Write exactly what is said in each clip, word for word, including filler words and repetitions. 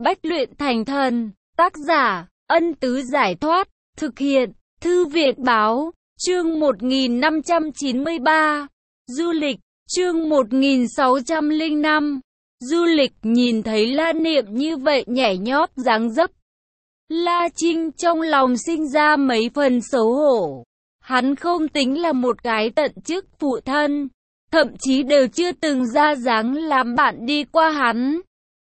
Bách luyện thành thần. Tác giả, Ân Tứ Giải Thoát. Thực hiện, Thư Việt Báo. Chương một nghìn năm trăm chín mươi ba. Du lịch. Chương một nghìn sáu trăm lẻ năm. Du lịch. Nhìn thấy La Niệm như vậy nhảy nhót dáng dấp, La Trinh trong lòng sinh ra mấy phần xấu hổ. Hắn không tính là một cái tận chức phụ thân, thậm chí đều chưa từng ra dáng làm bạn đi qua hắn.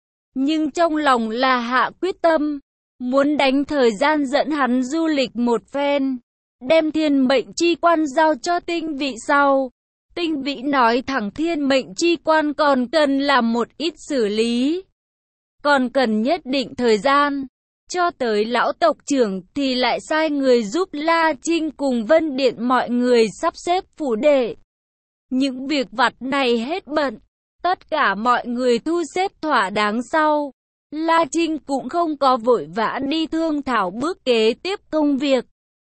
Nhưng trong lòng là hạ quyết tâm, muốn đánh thời gian dẫn hắn du lịch một phen, đem thiên mệnh chi quan giao cho Tinh Vị sau. Tinh Vị nói thẳng thiên mệnh chi quan còn cần làm một ít xử lý, còn cần nhất định thời gian. Cho tới lão tộc trưởng thì lại sai người giúp La Trinh cùng Vân Điện mọi người sắp xếp phủ đệ. Những việc vặt này hết bận, tất cả mọi người thu xếp thỏa đáng sau, La Trinh cũng không có vội vã đi thương thảo bước kế tiếp công việc,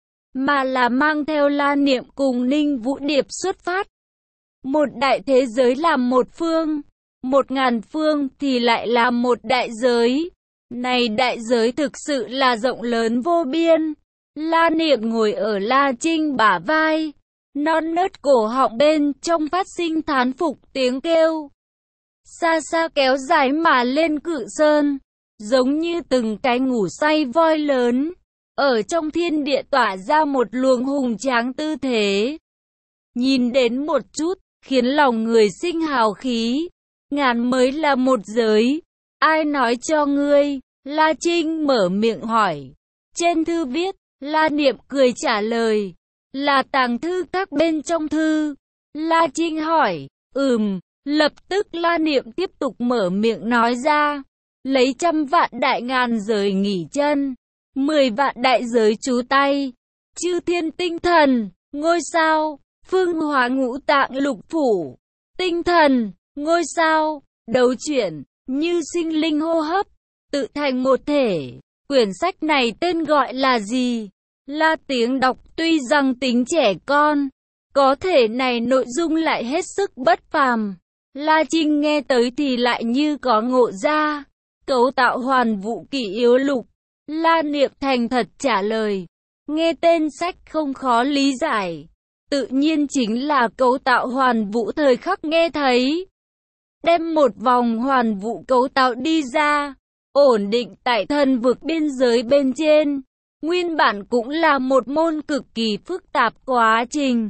mà là mang theo La Niệm cùng Ninh Vũ Điệp xuất phát. Một đại thế giới làm một phương, một ngàn phương thì lại là một đại giới. Này đại giới thực sự là rộng lớn vô biên. La Niệm ngồi ở La Trinh bả vai, non nớt cổ họng bên trong phát sinh thán phục tiếng kêu. Xa xa kéo dài mà lên cự sơn, giống như từng cái ngủ say voi lớn, ở trong thiên địa tỏa ra một luồng hùng tráng tư thế. Nhìn đến một chút, khiến lòng người sinh hào khí. Ngàn mới là một giới. Ai nói cho ngươi? La Trinh mở miệng hỏi. Trên thư viết, La Niệm cười trả lời. Là tàng thư các bên trong thư. La Trinh hỏi. Ừm, lập tức La Niệm tiếp tục mở miệng nói ra. Lấy trăm vạn đại ngàn giới nghỉ chân, mười vạn đại giới chú tay, chư thiên tinh thần, ngôi sao, phương hóa ngũ tạng lục phủ, tinh thần, ngôi sao, đấu chuyển, như sinh linh hô hấp, tự thành một thể. Quyển sách này tên gọi là gì? La tiếng đọc tuy rằng tính trẻ con, có thể này nội dung lại hết sức bất phàm. La Trinh nghe tới thì lại như có ngộ ra. Cấu tạo hoàn vũ kỷ yếu lục. La Niệm thành thật trả lời. Nghe tên sách không khó lý giải, tự nhiên chính là cấu tạo hoàn vũ thời khắc nghe thấy. Đem một vòng hoàn vũ cấu tạo đi ra, ổn định tại thần vực biên giới bên trên. Nguyên bản cũng là một môn cực kỳ phức tạp quá trình.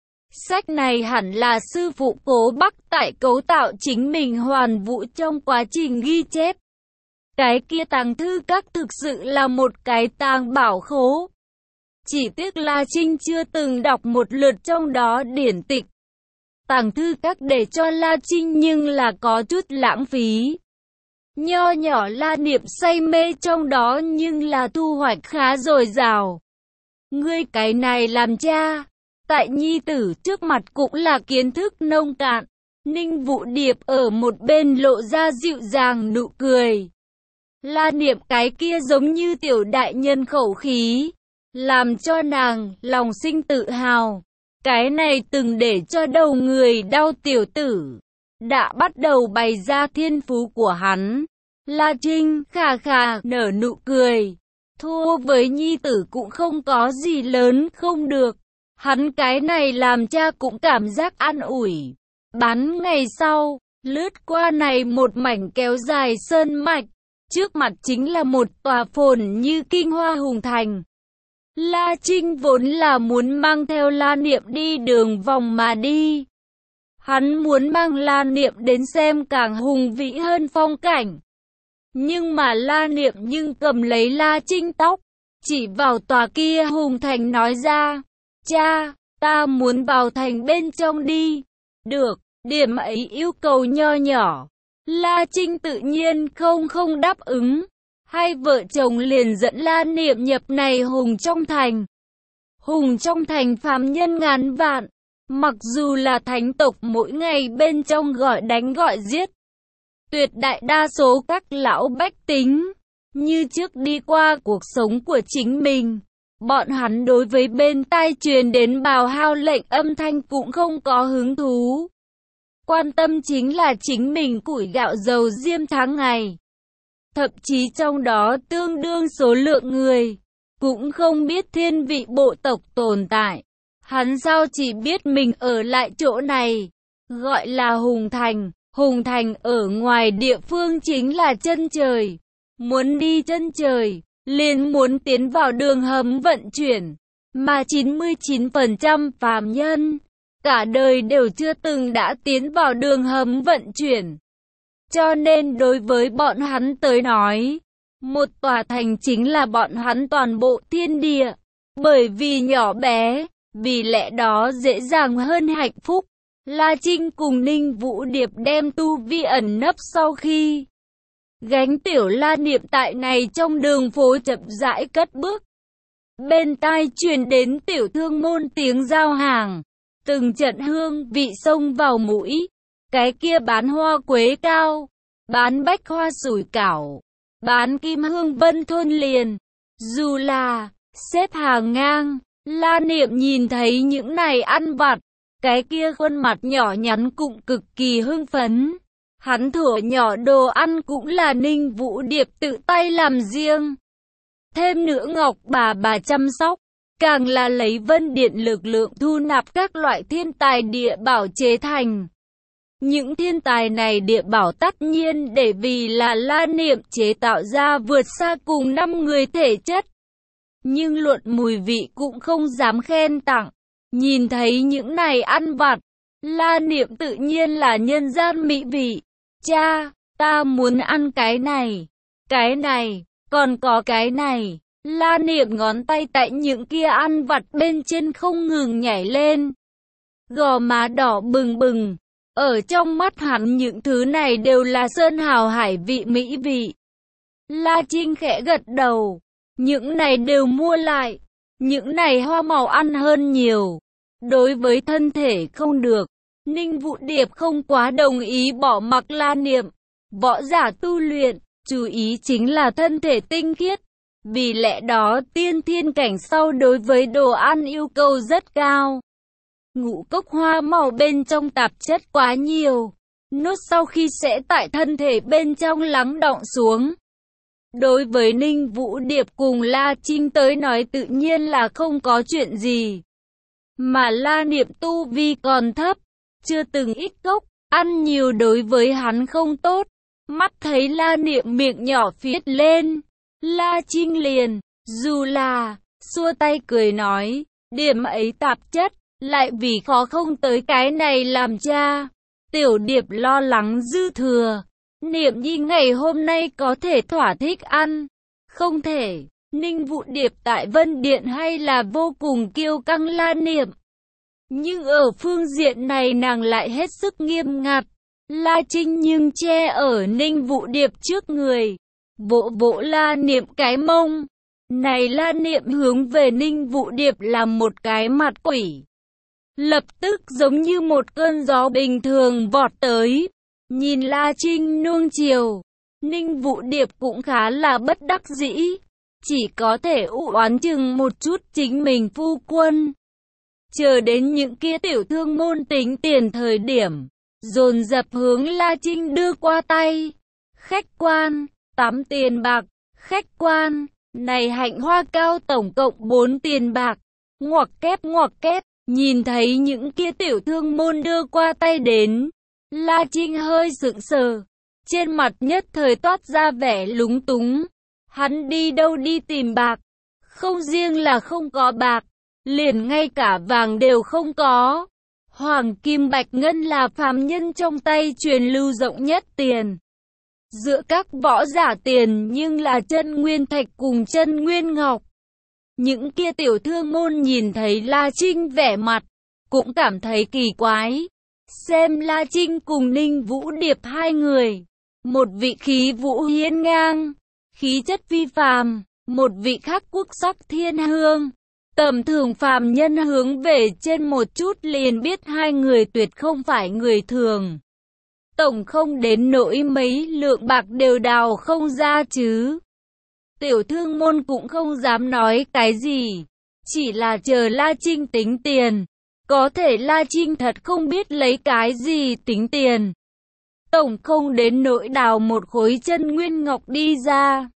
Sách này hẳn là sư phụ Cố Bắc tại cấu tạo chính mình hoàn vũ trong quá trình ghi chép. Cái kia tàng thư các thực sự là một cái tàng bảo khố. Chỉ tiếc La Trinh chưa từng đọc một lượt trong đó điển tịch. Tàng thư các để cho La Trinh nhưng là có chút lãng phí. Nho nhỏ La Niệm say mê trong đó nhưng là thu hoạch khá dồi dào. Ngươi cái này làm cha, tại nhi tử trước mặt cũng là kiến thức nông cạn. Ninh Vũ Điệp ở một bên lộ ra dịu dàng nụ cười. La Niệm cái kia giống như tiểu đại nhân khẩu khí, làm cho nàng lòng sinh tự hào. Cái này từng để cho đầu người đau tiểu tử, đã bắt đầu bày ra thiên phú của hắn. La Trinh khà khà nở nụ cười. Thua với nhi tử cũng không có gì lớn không được. Hắn cái này làm cha cũng cảm giác an ủi. Bán ngày sau, lướt qua này một mảnh kéo dài sơn mạch. Trước mặt chính là một tòa phồn như kinh hoa hùng thành. La Trinh vốn là muốn mang theo La Niệm đi đường vòng mà đi. Hắn muốn mang La Niệm đến xem càng hùng vĩ hơn phong cảnh. Nhưng mà La Niệm nhưng cầm lấy La Trinh tóc, chỉ vào tòa kia hùng thành nói ra. Cha, ta muốn vào thành bên trong đi. Được, điểm ấy yêu cầu nho nhỏ. La Trinh tự nhiên không không đáp ứng. Hai vợ chồng liền dẫn La Niệm nhập này hùng trong thành. Hùng trong thành phàm nhân ngàn vạn. Mặc dù là thánh tộc mỗi ngày bên trong gọi đánh gọi giết, tuyệt đại đa số các lão bách tính như trước đi qua cuộc sống của chính mình. Bọn hắn đối với bên tai truyền đến bào hao lệnh âm thanh cũng không có hứng thú. Quan tâm chính là chính mình củi gạo dầu diêm tháng ngày. thậm chí trong đó tương đương số lượng người, cũng không biết thiên vị bộ tộc tồn tại. Hắn sao chỉ biết mình ở lại chỗ này, gọi là Hùng Thành. Hùng Thành ở ngoài địa phương chính là chân trời. Muốn đi chân trời, liền muốn tiến vào đường hầm vận chuyển. Mà chín mươi chín phần trăm phàm nhân, cả đời đều chưa từng đã tiến vào đường hầm vận chuyển. Cho nên đối với bọn hắn tới nói, một tòa thành chính là bọn hắn toàn bộ thiên địa. Bởi vì nhỏ bé, vì lẽ đó dễ dàng hơn hạnh phúc. La Trinh cùng Ninh Vũ Điệp đem tu vi ẩn nấp sau khi gánh tiểu La Niệm tại này trong đường phố chậm rãi cất bước. Bên tai truyền đến tiểu thương môn tiếng giao hàng, từng trận hương vị xông vào mũi. Cái kia bán hoa quế cao, bán bách hoa sủi cảo, bán kim hương vân thôn liền, dù là xếp hàng ngang. La Niệm nhìn thấy những này ăn vặt, cái kia khuôn mặt nhỏ nhắn cũng cực kỳ hưng phấn. Hắn thuở nhỏ đồ ăn cũng là Ninh Vũ Điệp tự tay làm riêng. Thêm nữa Ngọc bà bà chăm sóc, càng là lấy Vân Điện lực lượng thu nạp các loại thiên tài địa bảo chế thành. Những thiên tài này địa bảo tất nhiên để vì là La Niệm chế tạo ra vượt xa cùng năm người thể chất. Nhưng luận mùi vị cũng không dám khen tặng. Nhìn thấy những này ăn vặt, La Niệm tự nhiên là nhân gian mỹ vị. Cha, ta muốn ăn cái này, cái này, còn có cái này. La Niệm ngón tay tại những kia ăn vặt bên trên không ngừng nhảy lên. Gò má đỏ bừng bừng, ở trong mắt hắn những thứ này đều là sơn hào hải vị mỹ vị. La Trinh khẽ gật đầu, những này đều mua lại, những này hoa màu ăn hơn nhiều. Đối với thân thể không được, Ninh Vũ Điệp không quá đồng ý bỏ mặc La Niệm. Võ giả tu luyện, chú ý chính là thân thể tinh khiết. Vì lẽ đó tiên thiên cảnh sau đối với đồ ăn yêu cầu rất cao. Ngũ cốc hoa màu bên trong tạp chất quá nhiều, nuốt sau khi sẽ tại thân thể bên trong lắng đọng xuống. Đối với Ninh Vũ Điệp cùng La Trinh tới nói tự nhiên là không có chuyện gì. Mà La Niệm tu vi còn thấp, chưa từng ít cốc, ăn nhiều đối với hắn không tốt. Mắt thấy La Niệm miệng nhỏ phiết lên, La Trinh liền, dù là, xua tay cười nói, điểm ấy tạp chất, lại vì khó không tới cái này làm cha. Tiểu Điệp lo lắng dư thừa, Niệm Nhi ngày hôm nay có thể thỏa thích ăn, không thể. Ninh Vũ Điệp tại Vân Điện hay là vô cùng kiêu căng La Niệm. Nhưng ở phương diện này nàng lại hết sức nghiêm ngặt. La Trinh nhưng che ở Ninh Vũ Điệp trước người, vỗ vỗ La Niệm cái mông. Này La Niệm hướng về Ninh Vũ Điệp làm một cái mặt quỷ. Lập tức giống như một cơn gió bình thường vọt tới. Nhìn La Trinh nuông chiều, Ninh Vũ Điệp cũng khá là bất đắc dĩ. Chỉ có thể u oán chừng một chút chính mình phu quân. Chờ đến những kia tiểu thương môn tính tiền thời điểm, dồn dập hướng La Trinh đưa qua tay. Khách quan, tám tiền bạc. Khách quan, này hạnh hoa cao tổng cộng bốn tiền bạc. Ngoặc kép ngoặc kép, nhìn thấy những kia tiểu thương môn đưa qua tay đến. La Trinh hơi sững sờ, trên mặt nhất thời toát ra vẻ lúng túng. Hắn đi đâu đi tìm bạc? Không riêng là không có bạc, liền ngay cả vàng đều không có. Hoàng kim bạch ngân là phàm nhân trong tay truyền lưu rộng nhất tiền. Giữa các võ giả tiền nhưng là chân nguyên thạch cùng chân nguyên ngọc. Những kia tiểu thương môn nhìn thấy La Trinh vẻ mặt, cũng cảm thấy kỳ quái. Xem La Trinh cùng Ninh Vũ Điệp hai người, một vị khí vũ hiên ngang, khí chất phi phàm, một vị khác quốc sắc thiên hương. Tầm thường phàm nhân hướng về trên một chút liền biết hai người tuyệt không phải người thường. Tổng không đến nỗi mấy lượng bạc đều đào không ra chứ. Tiểu thương môn cũng không dám nói cái gì, chỉ là chờ La Trinh tính tiền. Có thể La Trinh thật không biết lấy cái gì tính tiền. tổng không đến nỗi đào một khối chân nguyên ngọc đi ra.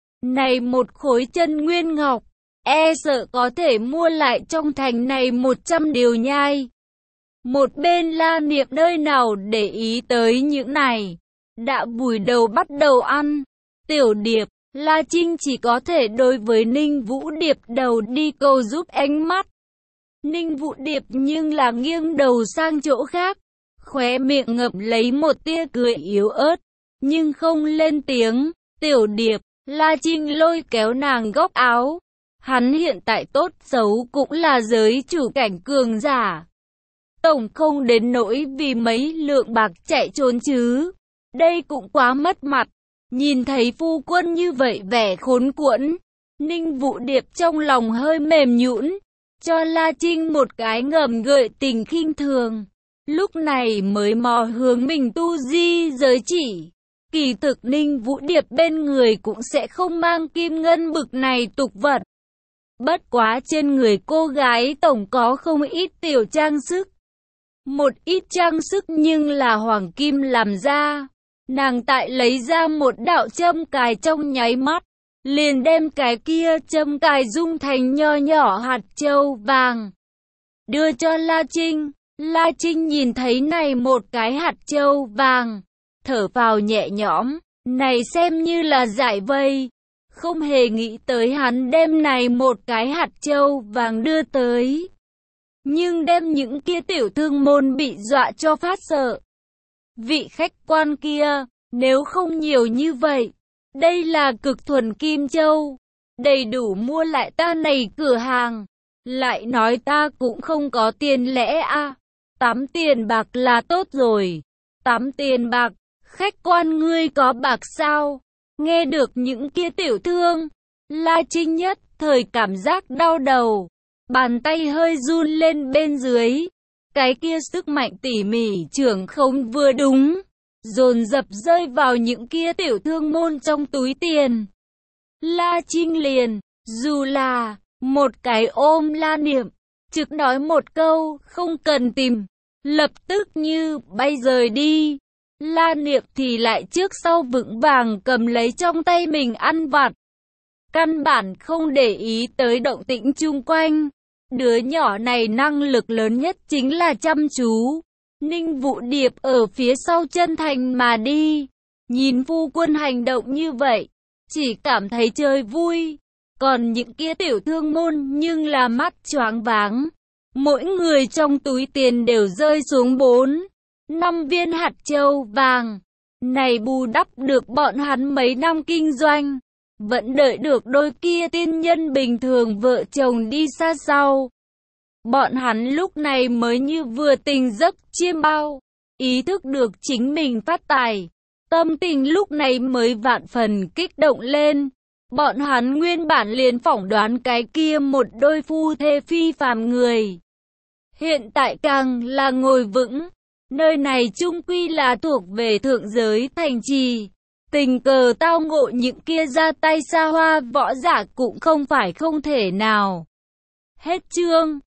Này một khối chân nguyên ngọc, e sợ có thể mua lại trong thành này một trăm điều nhai. Một bên La Niệm nơi nào để ý tới những này, đã vùi đầu bắt đầu ăn. Tiểu Điệp, La Trinh chỉ có thể đối với Ninh Vũ Điệp đầu đi cầu giúp ánh mắt. Ninh Vũ Điệp nhưng là nghiêng đầu sang chỗ khác, khóe miệng ngậm lấy một tia cười yếu ớt, nhưng không lên tiếng. Tiểu Điệp, La Trinh lôi kéo nàng góc áo. Hắn hiện tại tốt xấu cũng là giới chủ cảnh cường giả. Tổng không đến nỗi vì mấy lượng bạc chạy trốn chứ. Đây cũng quá mất mặt. Nhìn thấy phu quân như vậy vẻ khốn cuộn, Ninh Vũ Điệp trong lòng hơi mềm nhũn, cho La Trinh một cái ngầm gợi tình khinh thường. Lúc này mới mò hướng mình tu di giới chỉ. Kỳ thực Ninh Vũ Điệp bên người cũng sẽ không mang kim ngân bực này tục vật. Bất quá trên người cô gái tổng có không ít tiểu trang sức. Một ít trang sức nhưng là hoàng kim làm ra. Nàng tại lấy ra một đạo châm cài trong nháy mắt, liền đem cái kia châm cài dung thành nho nhỏ hạt châu vàng. Đưa cho La Trinh. La Trinh nhìn thấy này một cái hạt châu vàng, thở vào nhẹ nhõm, này xem như là giải vây. Không hề nghĩ tới hắn đem này một cái hạt châu vàng đưa tới. Nhưng đem những kia tiểu thương môn bị dọa cho phát sợ. Vị khách quan kia, nếu không nhiều như vậy, đây là cực thuần kim châu, đầy đủ mua lại ta này cửa hàng. Lại nói ta cũng không có tiền lẽ à, tám tiền bạc là tốt rồi. Tám tiền bạc, khách quan ngươi có bạc sao? Nghe được những kia tiểu thương, La Trinh nhất thời cảm giác đau đầu, bàn tay hơi run lên bên dưới. Cái kia sức mạnh tỉ mỉ trưởng không vừa đúng, dồn dập rơi vào những kia tiểu thương môn trong túi tiền. La Trinh liền, dù là một cái ôm La Niệm, trực nói một câu, không cần tìm, lập tức như bay rời đi. La Niệm thì lại trước sau vững vàng cầm lấy trong tay mình ăn vặt, căn bản không để ý tới động tĩnh chung quanh. Đứa nhỏ này năng lực lớn nhất chính là chăm chú. Ninh Vũ Điệp ở phía sau chân thành mà đi, nhìn phu quân hành động như vậy, chỉ cảm thấy chơi vui. Còn những kia tiểu thương môn nhưng là mắt choáng váng, mỗi người trong túi tiền đều rơi xuống bốn, năm viên hạt châu vàng. Này bù đắp được bọn hắn mấy năm kinh doanh, vẫn đợi được đôi kia tiên nhân bình thường vợ chồng đi xa sau. Bọn hắn lúc này mới như vừa tỉnh giấc chiêm bao, ý thức được chính mình phát tài. Tâm tình lúc này mới vạn phần kích động lên. Bọn hắn nguyên bản liền phỏng đoán cái kia một đôi phu thê phi phàm người. Hiện tại càng là ngồi vững. Nơi này chung quy là thuộc về thượng giới thành trì. Tình cờ tao ngộ những kia ra tay xa hoa võ giả cũng không phải không thể nào. Hết chương.